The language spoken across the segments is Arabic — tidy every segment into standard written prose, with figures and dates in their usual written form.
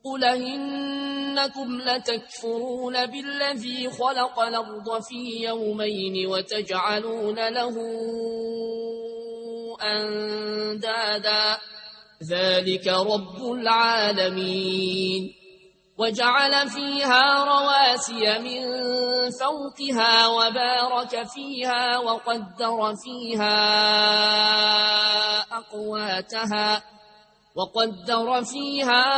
قل إنكم لتكفرون بالذي خلق الأرض في يومين وتجعلون له أندادا ذلك رب العالمين وجعل فيها رواسي من فوقها وبارك فيها وقدر فيها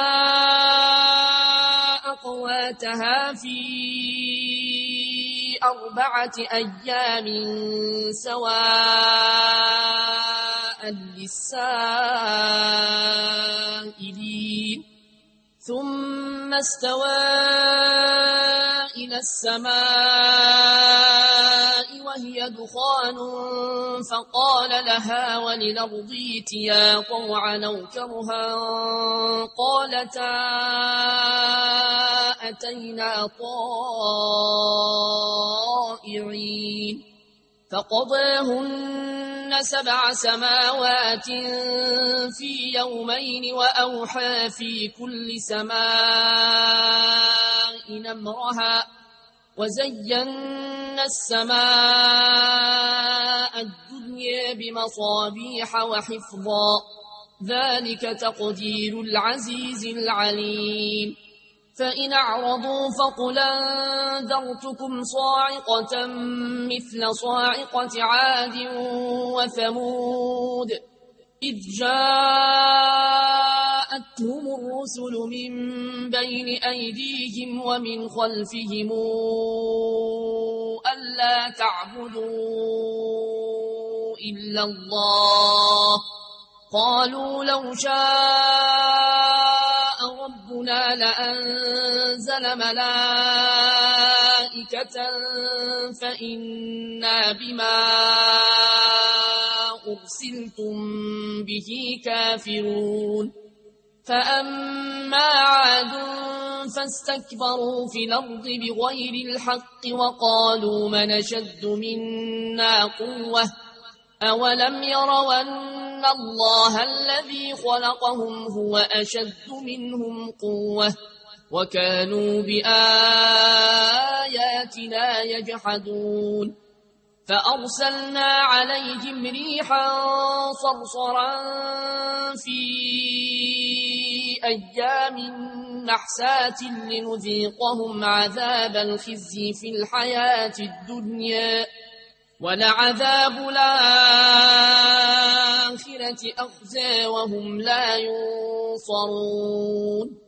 أقواتها في 4 أيام سواء للسائلين ثم استوى إلى السماء وهي دخان فقال لها وللأرض ائتيا طوعا أو كرها قالتا أتينا طائعين فقضاهن 7 سماوات في يومين وأوحى في كل سماء أمرها وزينا السماء الدنيا بمصابيح وحفظا ذلك تقدير العزيز العليم فإن أعرضوا فقل أنذرتكم صاعقة مثل صاعقة عاد وثمود إذ جاءتهم الرسل من بين أيديهم ومن خلفهم ألا تعبدوا إلا الله قالوا لو شاء ربنا لأنزل ملائكة فإنا بما أرسلتم به كافرون فأما عاد فاستكبروا في الأرض بغير الحق وقالوا من أشد منا قوة أولم يروا أن الله الذي خلقهم هو أشد منهم قوة وكانوا بآياتنا يجحدون فأرسلنا عليهم ريحا صرصرا في أيام نحسات لنذيقهم عذاب الخزي في الحياة الدنيا ولعذاب الآخرة أخزى وهم لا ينصرون